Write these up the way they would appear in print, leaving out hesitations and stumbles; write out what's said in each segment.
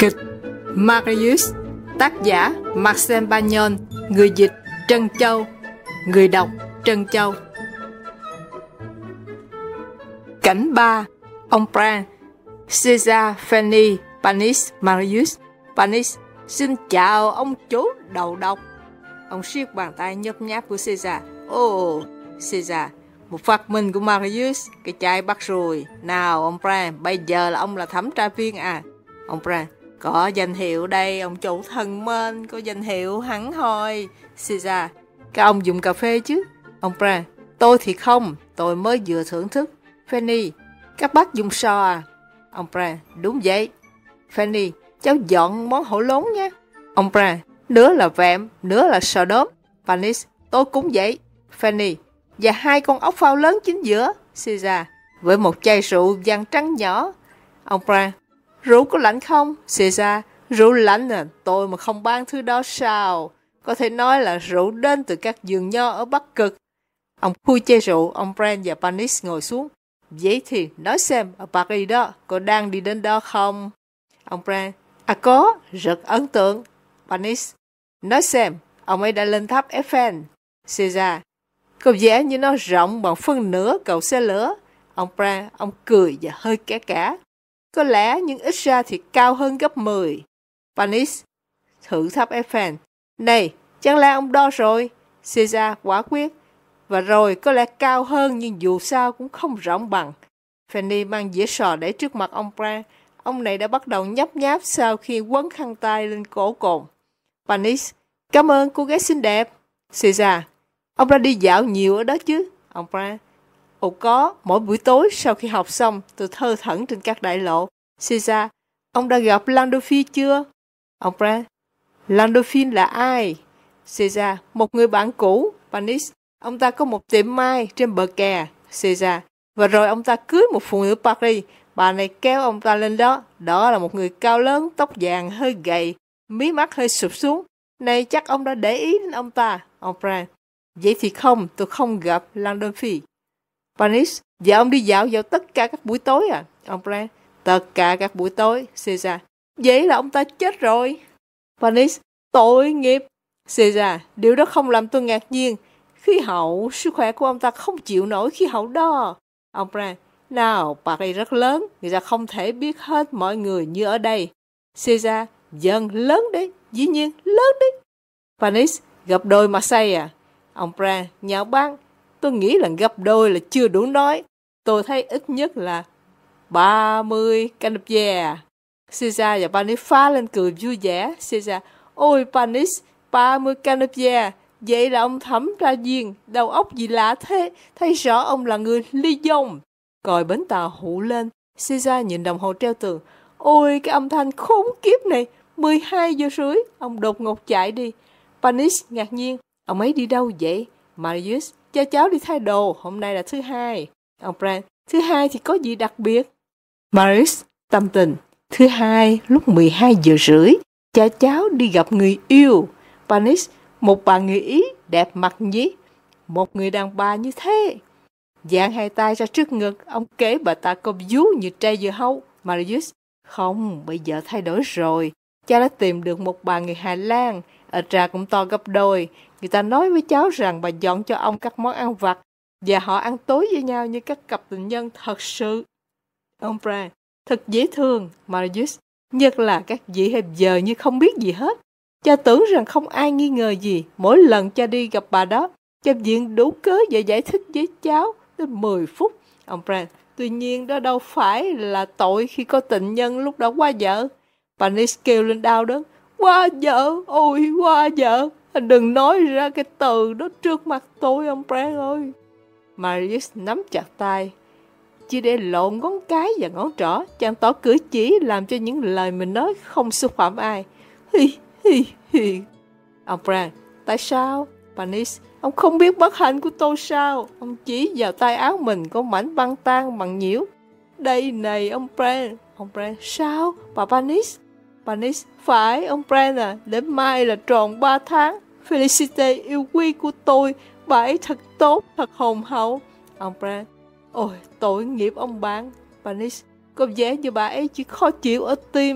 Kịch Marius, tác giả Marcel Bagnon, người dịch Trân Châu, người đọc Trân Châu. Cảnh 3. Ông Brand, César, Fanny, Panis, Marius. Panis: xin chào ông chú đầu độc. Ông siết bàn tay nhấp nháp của César. Ồ, César: một phát minh của Marius, cái chai bắt ruồi. Nào ông Brand, bây giờ là ông là thẩm tra viên à? Ông Brand: có danh hiệu đây ông chủ thân mến, có danh hiệu hẳn hoi. César: các ông dùng cà phê chứ? Ông Brand: tôi thì không, tôi mới vừa thưởng thức. Fanny: các bác dùng so à? Ông Brand: đúng vậy. Fanny: cháu dọn món hổ lốn nhé. Ông Brand: nửa là vẹm, nửa là sò đốm. Panis: tôi cũng vậy. Fanny: và 2 con ốc phao lớn chính giữa. César: với một chai rượu vàng trắng nhỏ. Ông Brand: rượu có lạnh không? César: rượu lạnh à, tôi mà không bán thứ đó sao? Có thể nói là rượu đến từ các vườn nho ở Bắc Cực. Ông khui chai rượu, ông Brand và Panis ngồi xuống. Vậy thì nói xem, ở Paris đó, cô đang đi đến đó không? Ông Brand: à có, rất ấn tượng. Panis: nói xem, ông ấy đã lên tháp Eiffel. César: có vẻ như nó rộng bằng phân nửa cầu xe lửa. Ông Brand, ông cười và hơi kẻ cả. Có lẽ, nhưng ít ra thì cao hơn gấp 10. Panis: thử tháp Eiffel. Này, chẳng lẽ ông đo rồi? César quả quyết. Và rồi có lẽ cao hơn, nhưng dù sao cũng không rộng bằng. Fanny mang dĩa sò để trước mặt ông Brand. Ông này đã bắt đầu nhấp nháp sau khi quấn khăn tay lên cổ cồn. Panis: cảm ơn cô gái xinh đẹp. César: ông đã đi dạo nhiều ở đó chứ? Ông Brand: ồ có, mỗi buổi tối sau khi học xong tôi thơ thẩn trên các đại lộ. César: ông đã gặp Landolphi chưa? Ông Brand: Landolphi là ai? César: một người bạn cũ. Panis: ông ta có một tiệm mai trên bờ kè. César: và rồi ông ta cưới một phụ nữ Paris. Bà này kéo ông ta lên đó. Đó là một người cao lớn, tóc vàng, hơi gầy, mí mắt hơi sụp xuống. Này chắc ông đã để ý đến ông ta. Ông Brand: vậy thì không, tôi không gặp Landolphi. Panis: và ông đi dạo vào tất cả các buổi tối à? Ông Brand: tất cả các buổi tối. César: vậy là ông ta chết rồi. Panis: tội nghiệp. César: điều đó không làm tôi ngạc nhiên. Khí hậu, sức khỏe của ông ta không chịu nổi khí hậu đó. Ông Brand: nào, Paris rất lớn, người ta không thể biết hết mọi người như ở đây. César: dần, lớn đấy, dĩ nhiên, lớn đấy. Panis: gặp đôi Marseille à? Ông Brand nhạo báng: tôi nghĩ là gặp đôi là chưa đủ nói. Tôi thấy ít nhất là 30 canapé. César và Panis phá lên cười vui vẻ. César: ôi Panis, 30 canapé. Vậy là ông thẩm tra viên, đầu óc gì lạ thế, thấy rõ ông là người Lyon. Còi bến tàu hụ lên. César nhìn đồng hồ treo tường. Ôi cái âm thanh khốn kiếp này, 12 giờ rưỡi, ông đột ngột chạy đi. Panis ngạc nhiên: ông ấy đi đâu vậy? Marius: cho cháu đi thay đồ, hôm nay là thứ hai. Ông Brand: thứ hai thì có gì đặc biệt? Marius tâm tình: thứ hai lúc 12 giờ rưỡi, cha cháu đi gặp người yêu. Panis: một bà người Ý đẹp mặt nhí, một người đàn bà như thế. Dang hai tay ra trước ngực, ông kể bà ta có vú như trai dưa hấu. Marius: không, bây giờ thay đổi rồi. Cha đã tìm được một bà người Hà Lan, ở trà cũng to gấp đôi. Người ta nói với cháu rằng bà dọn cho ông các món ăn vặt, và họ ăn tối với nhau như các cặp tình nhân thật sự. Ông Brand: thật dễ thương. Marius: nhất là các vị hẹp giờ như không biết gì hết. Cha tưởng rằng không ai nghi ngờ gì. Mỗi lần cha đi gặp bà đó, cha viện đủ cớ và giải thích với cháu đến 10 phút. Ông Brand: tuy nhiên đó đâu phải là tội khi có tình nhân lúc đã qua vợ. Panis kêu lên đau đớn: qua vợ, ôi qua vợ, anh đừng nói ra cái từ đó trước mặt tôi ông Brand ơi. Marius nắm chặt tay, chỉ để lộn ngón cái và ngón trỏ, chàng tỏ cử chỉ làm cho những lời mình nói không xúc phạm ai. Hi hi hi. Ông Brand: tại sao? Panis: ông không biết bất hạnh của tôi sao? Ông chỉ vào tay áo mình có mảnh băng tan bằng nhiễu. Đây này ông Brand. Ông Brand: sao? Bà Panis? Panis: phải ông Brand à, đến mai là tròn 3 tháng. Felicite yêu quý của tôi, bà ấy thật tốt, thật hồn hậu. Ông Brand: ôi tội nghiệp ông bạn. Panis: có vẻ như bà ấy chỉ khó chịu ở tim,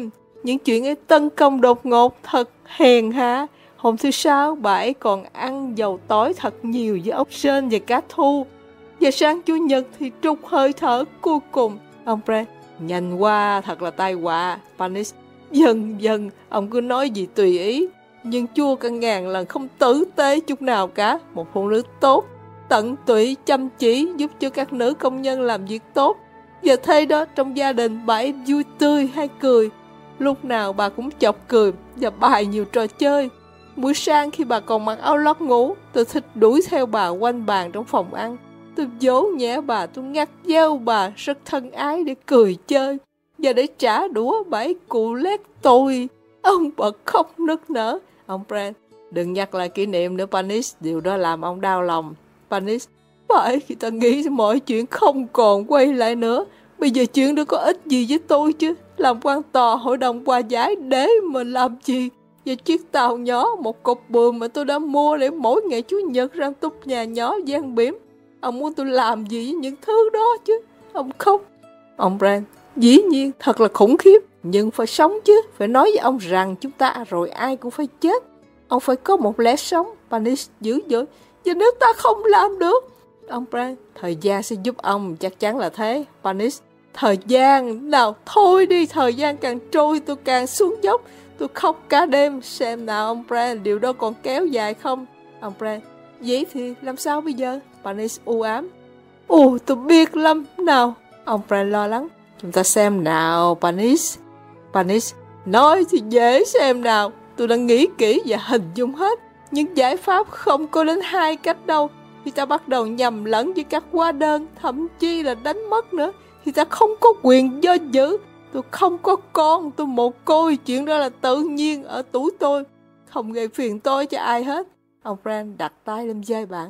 Những chuyện ấy tấn công đột ngột, thật hèn hạ. Hôm thứ Sáu, bà ấy còn ăn dầu tỏi thật nhiều với ốc sên và cá thu. Và sáng Chủ nhật thì trút hơi thở cuối cùng. Ông Brand, nhanh quá, thật là tai họa. Panis, dần dần, ông cứ nói gì tùy ý. Nhưng chua cả ngàn lần không tử tế chút nào cả. Một phụ nữ tốt, tận tụy, chăm chỉ, giúp cho các nữ công nhân làm việc tốt. Và thế đó, trong gia đình bà ấy vui tươi hay cười. Lúc nào bà cũng chọc cười và bài nhiều trò chơi. Buổi sáng khi bà còn mặc áo lót ngủ, tôi thích đuổi theo bà quanh bàn trong phòng ăn. Tôi dỗ nhẹ bà, tôi ngắt dao bà, rất thân ái để cười chơi. Và để trả đũa, bà ấy cù lét tôi. Ông bật khóc nức nở. Ông Brand, đừng nhắc lại kỷ niệm nữa Panis, điều đó làm ông đau lòng. Panis, phải khi ta nghĩ mọi chuyện không còn quay lại nữa. Bây giờ chuyện đó có ích gì với tôi chứ? Làm quan tòa hội đồng hòa giải để mà làm gì? Và chiếc tàu nhỏ, một cục buồm mà tôi đã mua để mỗi ngày Chủ nhật ra túp nhà nhỏ gian biển. Ông muốn tôi làm gì với những thứ đó chứ? Ông khóc. Ông Brand, dĩ nhiên thật là khủng khiếp, nhưng phải sống chứ. Phải nói với ông rằng chúng ta rồi ai cũng phải chết. Ông phải có một lẽ sống. Panis dữ dội. Và nếu ta không làm được? Ông Brand, thời gian sẽ giúp ông, chắc chắn là thế. Panis, thời gian, nào thôi đi, thời gian càng trôi tôi càng xuống dốc. Tôi khóc cả đêm, xem nào ông Brand, điều đó còn kéo dài không? Ông Brand, vậy thì làm sao bây giờ? Panis u ám. Ồ, tôi biết lắm, nào. Ông Brand lo lắng. Chúng ta xem nào, Panis. Panis, nói thì dễ xem nào. Tôi đã nghĩ kỹ và hình dung hết. Nhưng giải pháp không có đến 2 cách đâu. Khi ta bắt đầu nhầm lẫn với các hóa đơn, thậm chí là đánh mất nữa, thì ta không có quyền do dự. Tôi không có con, tôi mồ côi, chuyện đó là tự nhiên ở tuổi tôi, không gây phiền toái cho ai hết. Ông Brand đặt tay lên vai bạn.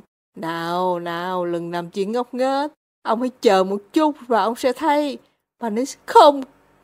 Nào, đừng làm chuyện ngốc nghếch. Ông hãy chờ một chút và ông sẽ thấy. Panis, không,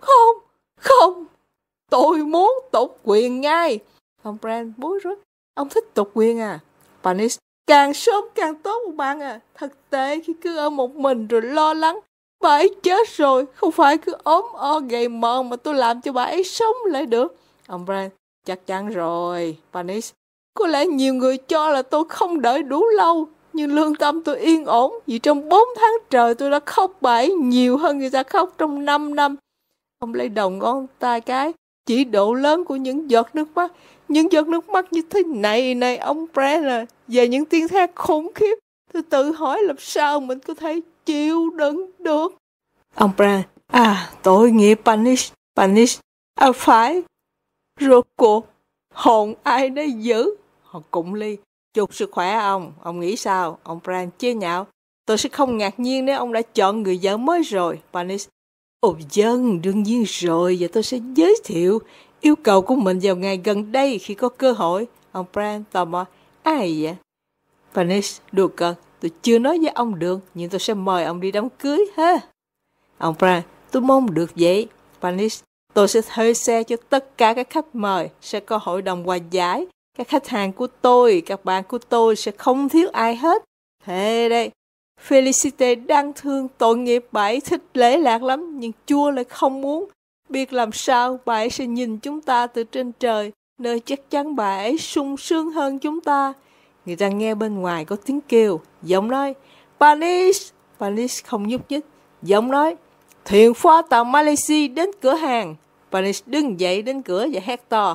tôi muốn tộc quyền ngay. Ông Brand bối rối. Ông thích tộc quyền à? Panis, càng sớm càng tốt bạn à. Thực tế khi cứ ở một mình rồi lo lắng, bà ấy chết rồi, không phải cứ ốm o gầy mòn mà tôi làm cho bà ấy sống lại được. Ông Brand, chắc chắn rồi. Panis, có lẽ nhiều người cho là tôi không đợi đủ lâu, nhưng lương tâm tôi yên ổn, vì trong 4 tháng trời tôi đã khóc bà ấy nhiều hơn người ta khóc trong 5 năm. Ông lấy đầu ngón tay cái, chỉ độ lớn của những giọt nước mắt. Những giọt nước mắt như thế này ông Brand à, và những tiếng thét khủng khiếp. Tôi tự hỏi làm sao mình có thể chịu đựng được. Ông Brand, tội nghiệp Panis, phải. Rốt cuộc, hồn ai đã giữ? Họ cụng ly. Chúc sức khỏe ông nghĩ sao? Ông Brand chế nhạo. Tôi sẽ không ngạc nhiên nếu ông đã chọn người vợ mới rồi. Panis, ồ dân, đương nhiên rồi, và tôi sẽ giới thiệu yêu cầu của mình vào ngày gần đây khi có cơ hội. Ông Brand tò mò, ai vậy? Panis, đùa cợt, tôi chưa nói với ông được, nhưng tôi sẽ mời ông đi đám cưới ha. Ông Brand, tôi mong được vậy. Panis, tôi sẽ thuê xe cho tất cả các khách mời, sẽ có hội đồng hòa giải. Các khách hàng của tôi, các bạn của tôi sẽ không thiếu ai hết. Thế đây, Felicite đang thương tội nghiệp, bà ấy thích lễ lạc lắm, nhưng Chúa lại không muốn. Biết làm sao, bà ấy sẽ nhìn chúng ta từ trên trời, nơi chắc chắn bà ấy sung sướng hơn chúng ta. Người ta nghe bên ngoài có tiếng kêu, giọng nói, Panis. Panis không nhúc nhích. Giọng nói, thuyền phó tàu Malaysia đến cửa hàng. Panis đứng dậy đến cửa và hét to,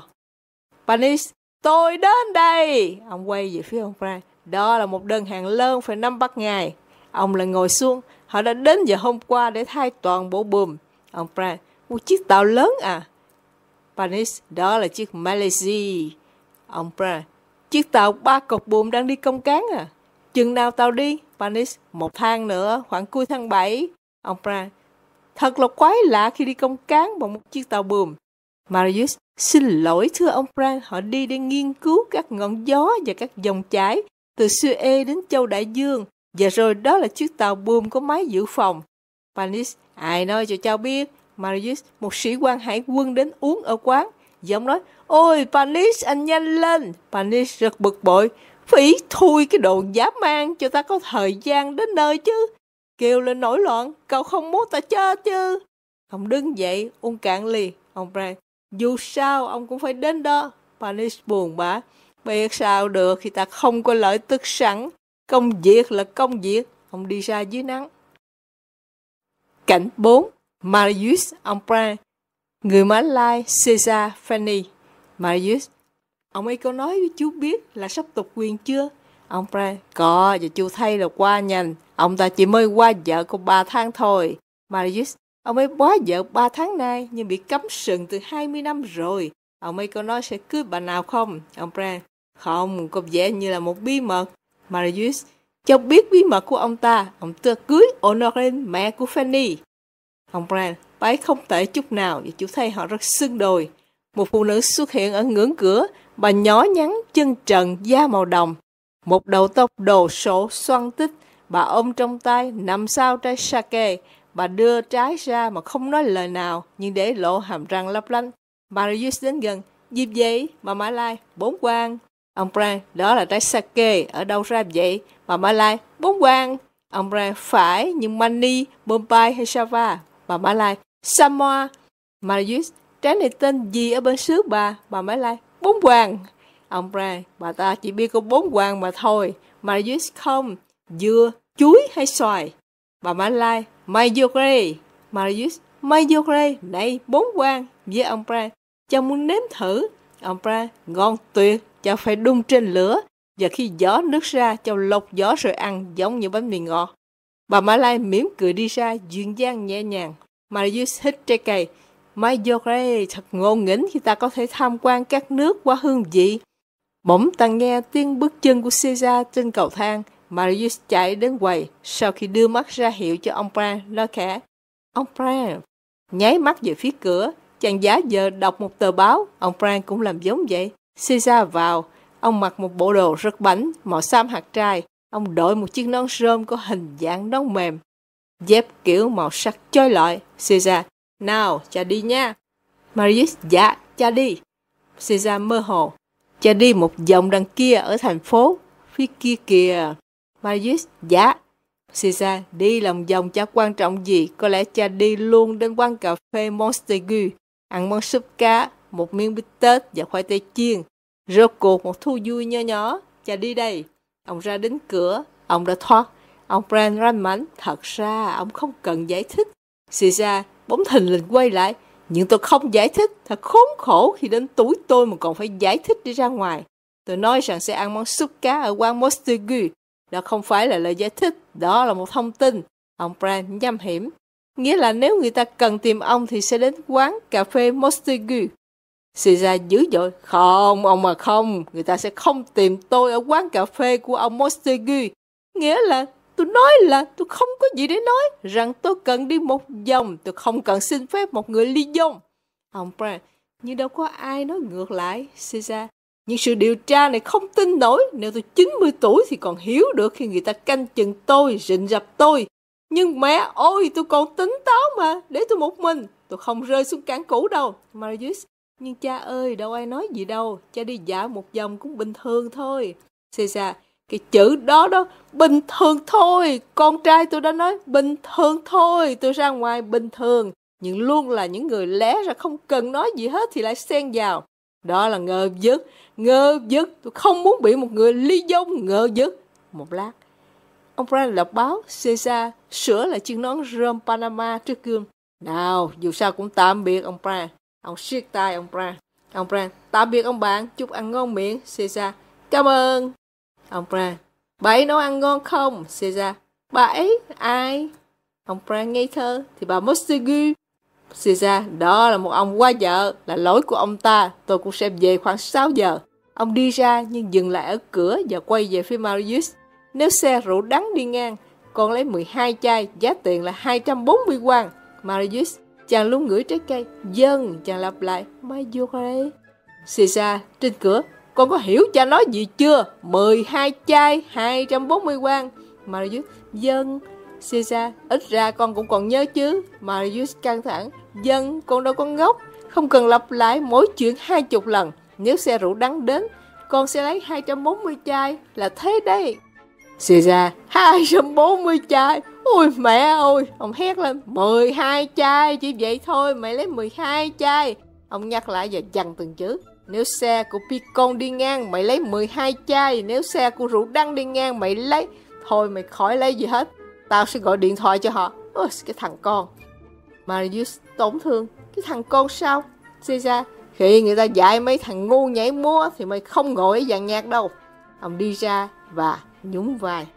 Panis, tôi đến đây. Ông quay về phía ông Brand. Đó là một đơn hàng lớn phải nắm bắt ngài. Ông lại ngồi xuống. Họ đã đến giờ hôm qua để thay toàn bộ buồm. Ông Brand, một chiếc tàu lớn à? Panis, đó là chiếc Malaysia. Ông Brand, chiếc tàu 3 cột buồm đang đi công cán à? Chừng nào tàu đi? Panis, 1 tháng nữa, khoảng cuối tháng 7. Ông Brand, thật là quái lạ khi đi công cán bằng một chiếc tàu buồm. Marius, xin lỗi thưa ông Brand, họ đi để nghiên cứu các ngọn gió và các dòng chảy từ Suez đến châu Đại Dương, và rồi đó là chiếc tàu buồm có máy dự phòng. Panis, ai nói cho cháu biết? Marius, một sĩ quan hải quân đến uống ở quán. Giọng nói, ôi Panis, anh nhanh lên. Panis rất bực bội, phỉ thui cái đồ dã man, cho ta có thời gian đến nơi chứ. Kêu lên nổi loạn, cậu không muốn ta chết chứ. Ông đứng dậy, uống cạn ly. Ông Brand, Dù sao, ông cũng phải đến đó. Panis buồn bã. Biết sao được khi ta không có lợi tức sẵn. Công việc là công việc. Ông đi ra dưới nắng. Cảnh 4. Marius Emprunt. Người Mã Lai Cesar Fanny. Marius: ông ấy có nói với chú biết là sắp tục quyền chưa? Emprunt: có, và chú thấy là qua nhanh. Ông ta chỉ mới qua vợ có 3 tháng thôi. Marius: ông ấy quá vợ 3 tháng nay nhưng bị cấm sừng từ 20 năm rồi. Ông ấy có nói sẽ cưới bà nào không? Emprunt: không, có vẻ như là một bí mật. Marius: cháu biết bí mật của ông ta cưới Honorine, mẹ của Fanny. Emprunt: bà ấy không tệ chút nào và chú thấy họ rất xứng đôi. Một phụ nữ xuất hiện ở ngưỡng cửa, bà nhỏ nhắn, chân trần, da màu đồng. Một đầu tóc đồ sộ xoăn tích, bà ôm trong tay 5 sao trái sake. Bà đưa trái ra mà không nói lời nào, nhưng để lộ hàm răng lấp lánh. Marius đến gần: gì vậy, bà Mã Lai? 4 quan. Emprunt: đó là trái sake, ở đâu ra vậy? Bà Mã Lai: 4 quan. Emprunt: phải, nhưng Mani, Bombay hay Java? Bà Mã Lai: Samoa. Marius: trái này tên gì ở bên xứ bà? Bà Mã Lai: 4 quan. Emprunt: bà ta chỉ biết có 4 quan mà thôi. Marius: không, dưa, chuối hay xoài? Bà Mã Lai: Mayogre. Marius: Mayogre, này 4 quan. Với Emprunt: cháu muốn nếm thử. Emprunt: ngon tuyệt, cháu phải đun trên lửa. Và khi gió nước ra, cháu lột vỏ rồi ăn, giống như bánh mì ngọt. Bà Mã Lai mỉm cười đi ra, duyên dáng nhẹ nhàng. Marius hít trái cây. Mayogre thật ngộ nghĩnh khi ta có thể tham quan các nước qua hương vị. Bỗng ta nghe tiếng bước chân của Caesar trên cầu thang. Marius chạy đến quầy, sau khi đưa mắt ra hiệu cho Emprunt, nói khẽ: Emprunt. Nháy mắt về phía cửa, chàng giả vờ đọc một tờ báo. Emprunt cũng làm giống vậy. Caesar vào. Ông mặc một bộ đồ rất bảnh, màu xám hạt trai. Ông đội một chiếc nón rơm có hình dạng nón mềm, dép kiểu màu sắc chói lọi. Caesar: nào, cha đi nha. Marius: dạ, cha đi. Caesar mơ hồ: cha đi một vòng đằng kia ở thành phố, phía kia kìa. Marius: dạ. Caesar: đi lòng vòng chả quan trọng gì, có lẽ cha đi luôn đến quán cà phê Montaigu, ăn món súp cá, một miếng bít tết và khoai tây chiên. Rốt cuộc một thú vui nho nhỏ, cha đi đây. Ông ra đến cửa, ông đã thoát. Ông Brand ranh mãnh: thật ra ông không cần giải thích. Caesar bỗng thình lình quay lại: nhưng tôi không giải thích, thật khốn khổ khi đến tuổi tôi mà còn phải giải thích đi ra ngoài. Tôi nói rằng sẽ ăn món súp cá ở quán Montaigu. Đó không phải là lời giải thích, đó là một thông tin. Ông Brand nham hiểm: nghĩa là nếu người ta cần tìm ông thì sẽ đến quán cà phê Montaigu. Caesar dữ dội: không, ông mà không, người ta sẽ không tìm tôi ở quán cà phê của ông Montaigu. Nghĩa là tôi nói là tôi không có gì để nói, rằng tôi cần đi một vòng, tôi không cần xin phép một người ly dông. Ông Brand: nhưng đâu có ai nói ngược lại. Caesar: nhưng sự điều tra này không tin nổi, nếu tôi 90 tuổi thì còn hiểu được khi người ta canh chừng tôi, rình rập tôi. Nhưng mẹ ơi, tôi còn tỉnh táo mà, để tôi một mình, tôi không rơi xuống cảng cũ đâu. Marius: nhưng cha ơi, đâu ai nói gì đâu, cha đi dạo một vòng cũng bình thường thôi. Caesar: cái chữ đó bình thường thôi, con trai tôi đã nói bình thường thôi, tôi ra ngoài bình thường, nhưng luôn là những người lẽ ra không cần nói gì hết thì lại xen vào. Đó là ngờ vực, tôi không muốn bị một người ly dông ngờ vực. Một lát, ông Brand đọc báo. Caesar sửa lại chiếc nón rơm Panama trước gương. Nào, dù sao cũng tạm biệt ông Brand. Ông siết tay ông Brand. Ông Brand: tạm biệt ông bạn, chúc ăn ngon miệng. Caesar: cảm ơn. Ông Brand: bà ấy nấu ăn ngon không? Caesar: bà ấy? Ai? Ông Brand ngây thơ: thì bà Montaigu. Caesar: đó là một ông qua vợ, là lỗi của ông ta, tôi cũng sẽ về khoảng 6 giờ. Ông đi ra nhưng dừng lại ở cửa và quay về phía Marius. Nếu xe rượu đắng đi ngang, con lấy 12 chai, giá tiền là 240 quan. Marius: chàng luôn ngửi trái cây. Dân, chàng lặp lại: Mayogre. Caesar trên cửa: con có hiểu cha nói gì chưa? 12 chai, 240 quan. Marius: dân. Caesar: ít ra con cũng còn nhớ chứ. Marius căng thẳng: dân, con đâu có ngốc, không cần lặp lại mỗi chuyện 20 lần. Nếu xe rượu đắng đến, con sẽ lấy 240 chai, là thế đấy. Caesar: 240 chai? Ôi mẹ ơi! Ông hét lên: 12 chai, chỉ vậy thôi, mày lấy 12 chai. Ông nhắc lại và dằn từng chữ. Nếu xe của Picon đi ngang, mày lấy 12 chai. Nếu xe của rượu đắng đi ngang, mày lấy. Thôi mày khỏi lấy gì hết. Tao sẽ gọi điện thoại cho họ. Ôi, cái thằng con. Marius tổn thương. Cái thằng con sao? Caesar, khi người ta dạy mấy thằng ngu nhảy múa thì mày không ngồi ở dàn nhạc đâu. Ông đi ra và nhún vai.